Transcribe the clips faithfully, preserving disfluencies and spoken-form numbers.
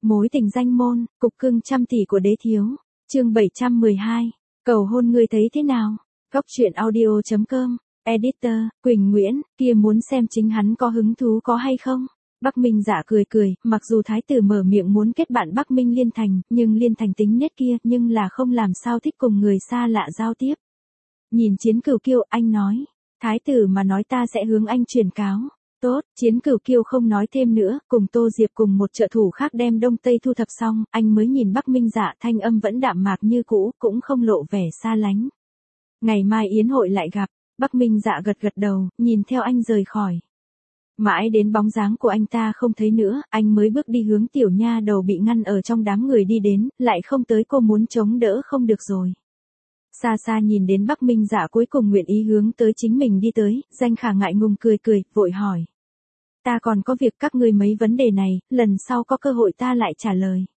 Mối tình danh môn, cục cưng trăm tỷ của đế thiếu. Chương bảy trăm mười hai. Cầu hôn ngươi thấy thế nào? Góc truyện audio chấm com. Editor, Quỳnh Nguyễn, kia muốn xem chính hắn có hứng thú có hay không? Bắc Minh Dạ cười cười, mặc dù thái tử mở miệng muốn kết bạn Bắc Minh Liên Thành, nhưng Liên Thành tính nết kia, nhưng là không làm sao thích cùng người xa lạ giao tiếp. Nhìn Chiến Cửu Kiêu, anh nói, thái tử mà nói ta sẽ hướng anh truyền cáo. Tốt, Chiến Cửu Kiêu không nói thêm nữa, cùng Tô Diệp cùng một trợ thủ khác đem Đông Tây thu thập xong, anh mới nhìn Bắc Minh Dạ, thanh âm vẫn đạm mạc như cũ, cũng không lộ vẻ xa lánh. Ngày mai yến hội lại gặp. Bắc Minh Dạ gật gật đầu, nhìn theo anh rời khỏi. Mãi đến bóng dáng của anh ta không thấy nữa, anh mới bước đi hướng tiểu nha đầu bị ngăn ở trong đám người đi đến, lại không tới cô muốn chống đỡ không được rồi. Xa xa nhìn đến Bắc Minh Dạ cuối cùng nguyện ý hướng tới chính mình đi tới, Danh Khả ngại ngùng cười cười, vội hỏi. Ta còn có việc các ngươi mấy vấn đề này, lần sau có cơ hội ta lại trả lời.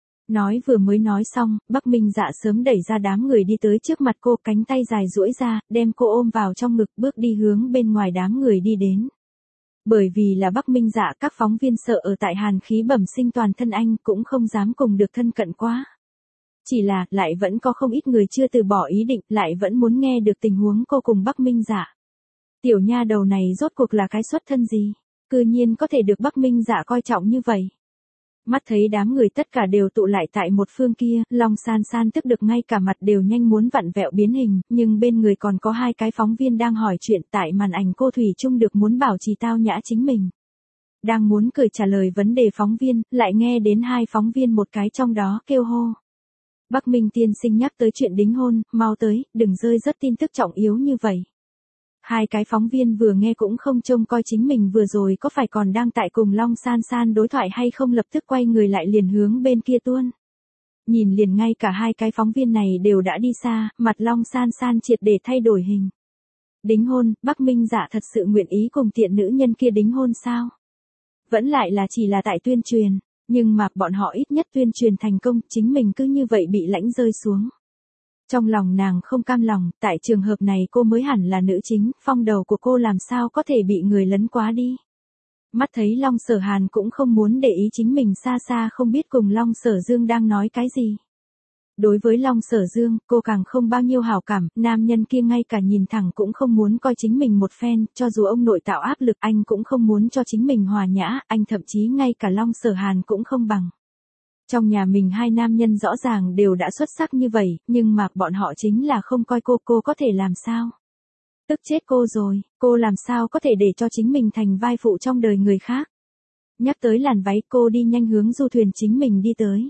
Nói vừa mới nói xong, Bắc Minh Dạ sớm đẩy ra đám người đi tới trước mặt cô, cánh tay dài duỗi ra, đem cô ôm vào trong ngực, bước đi hướng bên ngoài đám người đi đến. Bởi vì là Bắc Minh Dạ, các phóng viên sợ ở tại hàn khí bẩm sinh toàn thân anh, cũng không dám cùng được thân cận quá. Chỉ là, lại vẫn có không ít người chưa từ bỏ ý định, lại vẫn muốn nghe được tình huống cô cùng Bắc Minh Dạ. Tiểu nha đầu này rốt cuộc là cái xuất thân gì? Cư nhiên có thể được Bắc Minh Dạ coi trọng như vậy. Mắt thấy đám người tất cả đều tụ lại tại một phương kia, Long San San tức được ngay cả mặt đều nhanh muốn vặn vẹo biến hình, nhưng bên người còn có hai cái phóng viên đang hỏi chuyện, tại màn ảnh cô Thủy chung được muốn bảo trì tao nhã chính mình. Đang muốn cười trả lời vấn đề phóng viên, lại nghe đến hai phóng viên một cái trong đó kêu hô. Bắc Minh tiên sinh nhắc tới chuyện đính hôn, mau tới, đừng rơi rất tin tức trọng yếu như vậy. Hai cái phóng viên vừa nghe cũng không trông coi chính mình vừa rồi có phải còn đang tại cùng Long San San đối thoại hay không, lập tức quay người lại liền hướng bên kia tuôn. Nhìn liền ngay cả hai cái phóng viên này đều đã đi xa, mặt Long San San triệt để thay đổi hình. Đính hôn, Bắc Minh Dạ thật sự nguyện ý cùng tiện nữ nhân kia đính hôn sao? Vẫn lại là chỉ là tại tuyên truyền, nhưng mà bọn họ ít nhất tuyên truyền thành công, chính mình cứ như vậy bị lãnh rơi xuống. Trong lòng nàng không cam lòng, tại trường hợp này cô mới hẳn là nữ chính, phong đầu của cô làm sao có thể bị người lấn quá đi. Mắt thấy Long Sở Hàn cũng không muốn để ý chính mình, xa xa không biết cùng Long Sở Dương đang nói cái gì. Đối với Long Sở Dương, cô càng không bao nhiêu hảo cảm, nam nhân kia ngay cả nhìn thẳng cũng không muốn coi chính mình một phen, cho dù ông nội tạo áp lực anh cũng không muốn cho chính mình hòa nhã, anh thậm chí ngay cả Long Sở Hàn cũng không bằng. Trong nhà mình hai nam nhân rõ ràng đều đã xuất sắc như vậy, nhưng mà bọn họ chính là không coi cô, cô có thể làm sao? Tức chết cô rồi, cô làm sao có thể để cho chính mình thành vai phụ trong đời người khác? Nhắc tới làn váy, cô đi nhanh hướng du thuyền chính mình đi tới.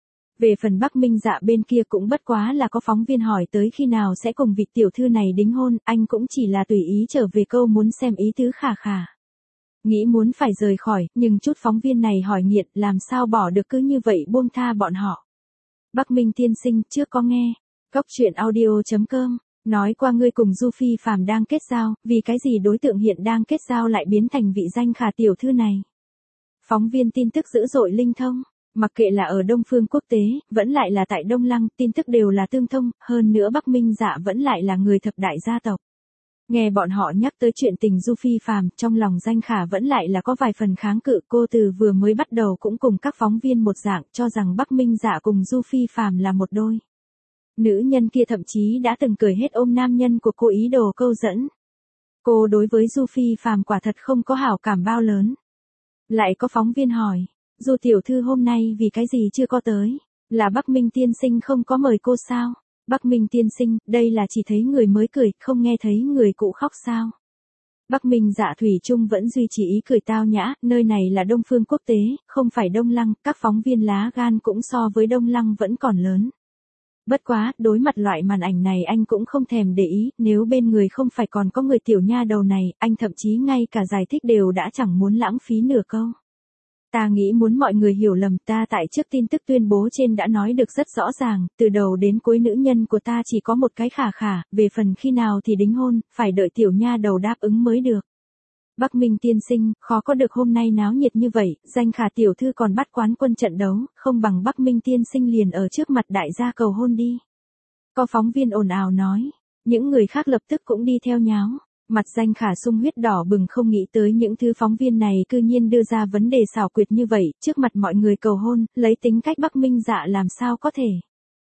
Về phần Bắc Minh Dạ bên kia cũng bất quá là có phóng viên hỏi tới khi nào sẽ cùng vị tiểu thư này đính hôn, anh cũng chỉ là tùy ý trở về câu muốn xem ý tứ khả khả. Nghĩ muốn phải rời khỏi, nhưng chút phóng viên này hỏi nghiện, làm sao bỏ được cứ như vậy buông tha bọn họ. Bắc Minh tiên sinh, trước có nghe. Góc truyện audio chấm com. Nói qua ngươi cùng Du Phi Phàm đang kết giao, vì cái gì đối tượng hiện đang kết giao lại biến thành vị Danh Khả tiểu thư này. Phóng viên tin tức dữ dội linh thông. Mặc kệ là ở Đông Phương Quốc tế, vẫn lại là tại Đông Lăng, tin tức đều là tương thông, hơn nữa Bắc Minh Dạ vẫn lại là người thập đại gia tộc. Nghe bọn họ nhắc tới chuyện tình Du Phi Phàm, trong lòng Danh Khả vẫn lại là có vài phần kháng cự, cô từ vừa mới bắt đầu cũng cùng các phóng viên một dạng, cho rằng Bắc Minh Dạ cùng Du Phi Phàm là một đôi. Nữ nhân kia thậm chí đã từng cười hết ôm nam nhân của cô ý đồ câu dẫn. Cô đối với Du Phi Phàm quả thật không có hảo cảm bao lớn. Lại có phóng viên hỏi, Du tiểu thư hôm nay vì cái gì chưa có tới? Là Bắc Minh tiên sinh không có mời cô sao? Bắc Minh tiên sinh, đây là chỉ thấy người mới cười, không nghe thấy người cũ khóc sao? Bắc Minh Dạ thủy chung vẫn duy trì ý cười tao nhã, nơi này là Đông Phương Quốc tế, không phải Đông Lăng, các phóng viên lá gan cũng so với Đông Lăng vẫn còn lớn. Bất quá, đối mặt loại màn ảnh này anh cũng không thèm để ý, nếu bên người không phải còn có người tiểu nha đầu này, anh thậm chí ngay cả giải thích đều đã chẳng muốn lãng phí nửa câu. Ta nghĩ muốn mọi người hiểu lầm, ta tại trước tin tức tuyên bố trên đã nói được rất rõ ràng, từ đầu đến cuối nữ nhân của ta chỉ có một cái Khả Khả, về phần khi nào thì đính hôn, phải đợi tiểu nha đầu đáp ứng mới được. Bắc Minh tiên sinh, khó có được hôm nay náo nhiệt như vậy, Danh Khả tiểu thư còn bắt quán quân trận đấu, không bằng Bắc Minh tiên sinh liền ở trước mặt đại gia cầu hôn đi. Có phóng viên ồn ào nói, những người khác lập tức cũng đi theo nháo. Mặt Danh Khả sung huyết đỏ bừng, không nghĩ tới những thứ phóng viên này cư nhiên đưa ra vấn đề xảo quyệt như vậy, trước mặt mọi người cầu hôn, lấy tính cách Bắc Minh Dạ làm sao có thể.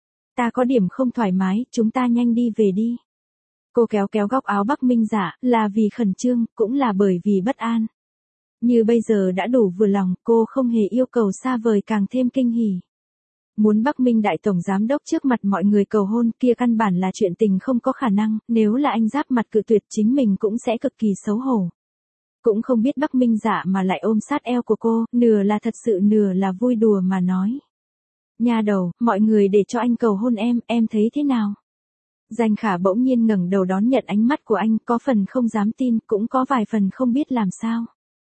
Ta có điểm không thoải mái, chúng ta nhanh đi về đi. Cô kéo kéo góc áo Bắc Minh Dạ, là vì khẩn trương, cũng là bởi vì bất an. Như bây giờ đã đủ vừa lòng, cô không hề yêu cầu xa vời càng thêm kinh hỉ. Muốn Bắc Minh đại tổng giám đốc trước mặt mọi người cầu hôn kia căn bản là chuyện tình không có khả năng, nếu là anh giáp mặt cự tuyệt chính mình cũng sẽ cực kỳ xấu hổ. Cũng không biết Bắc Minh Dạ mà lại ôm sát eo của cô, nửa là thật sự nửa là vui đùa mà nói. Nha đầu, mọi người để cho anh cầu hôn em, em thấy thế nào? Danh Khả bỗng nhiên ngẩng đầu đón nhận ánh mắt của anh, có phần không dám tin, cũng có vài phần không biết làm sao.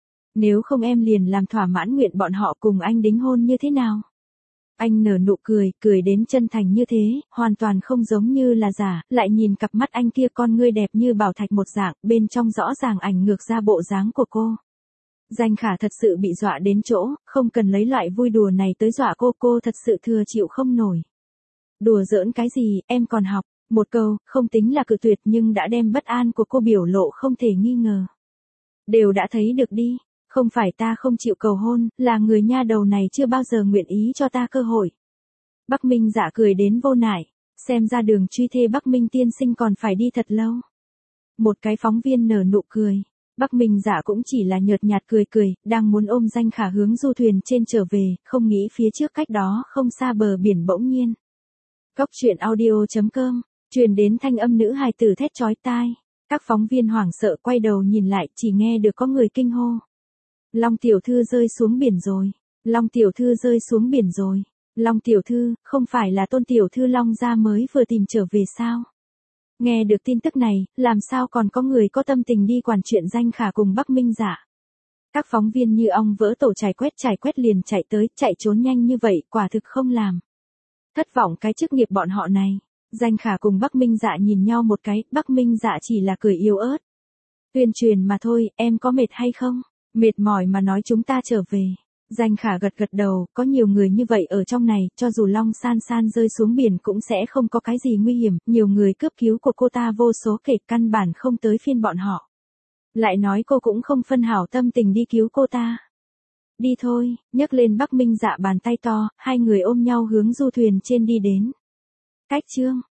Nếu không em liền làm thỏa mãn nguyện bọn họ cùng anh đính hôn như thế nào? Anh nở nụ cười, cười đến chân thành như thế, hoàn toàn không giống như là giả, lại nhìn cặp mắt anh kia con ngươi đẹp như bảo thạch một dạng, bên trong rõ ràng ảnh ngược ra bộ dáng của cô. Danh Khả thật sự bị dọa đến chỗ, không cần lấy loại vui đùa này tới dọa cô, cô thật sự thừa chịu không nổi. Đùa giỡn cái gì, em còn học, một câu, không tính là cự tuyệt nhưng đã đem bất an của cô biểu lộ không thể nghi ngờ. Đều đã thấy được đi. Không phải ta không chịu cầu hôn, là người nha đầu này chưa bao giờ nguyện ý cho ta cơ hội. Bắc Minh Dạ cười đến vô nại, xem ra đường truy thê Bắc Minh tiên sinh còn phải đi thật lâu. Một cái phóng viên nở nụ cười, Bắc Minh Dạ cũng chỉ là nhợt nhạt cười cười, đang muốn ôm Danh Khả hướng du thuyền trên trở về, không nghĩ phía trước cách đó không xa bờ biển bỗng nhiên. Cốc truyện audio chấm com, truyền đến thanh âm nữ hài tử thét chói tai, các phóng viên hoảng sợ quay đầu nhìn lại, chỉ nghe được có người kinh hô. Long tiểu thư rơi xuống biển rồi, Long tiểu thư rơi xuống biển rồi, Long tiểu thư, không phải là Tôn tiểu thư Long gia mới vừa tìm trở về sao? Nghe được tin tức này, làm sao còn có người có tâm tình đi quản chuyện Danh Khả cùng Bắc Minh Dạ? Các phóng viên như ong vỡ tổ trải quét trải quét liền chạy tới, chạy trốn nhanh như vậy, quả thực không làm. Thất vọng cái chức nghiệp bọn họ này. Danh Khả cùng Bắc Minh Dạ nhìn nhau một cái, Bắc Minh Dạ chỉ là cười yếu ớt. Tuyên truyền mà thôi, em có mệt hay không? Mệt mỏi mà nói chúng ta trở về. Danh Khả gật gật đầu, có nhiều người như vậy ở trong này, cho dù Long San San rơi xuống biển cũng sẽ không có cái gì nguy hiểm, nhiều người cướp cứu của cô ta vô số kể, căn bản không tới phiên bọn họ. Lại nói cô cũng không phân hảo tâm tình đi cứu cô ta. Đi thôi, nhấc lên Bắc Minh Dạ bàn tay to, hai người ôm nhau hướng du thuyền trên đi đến. Cách chương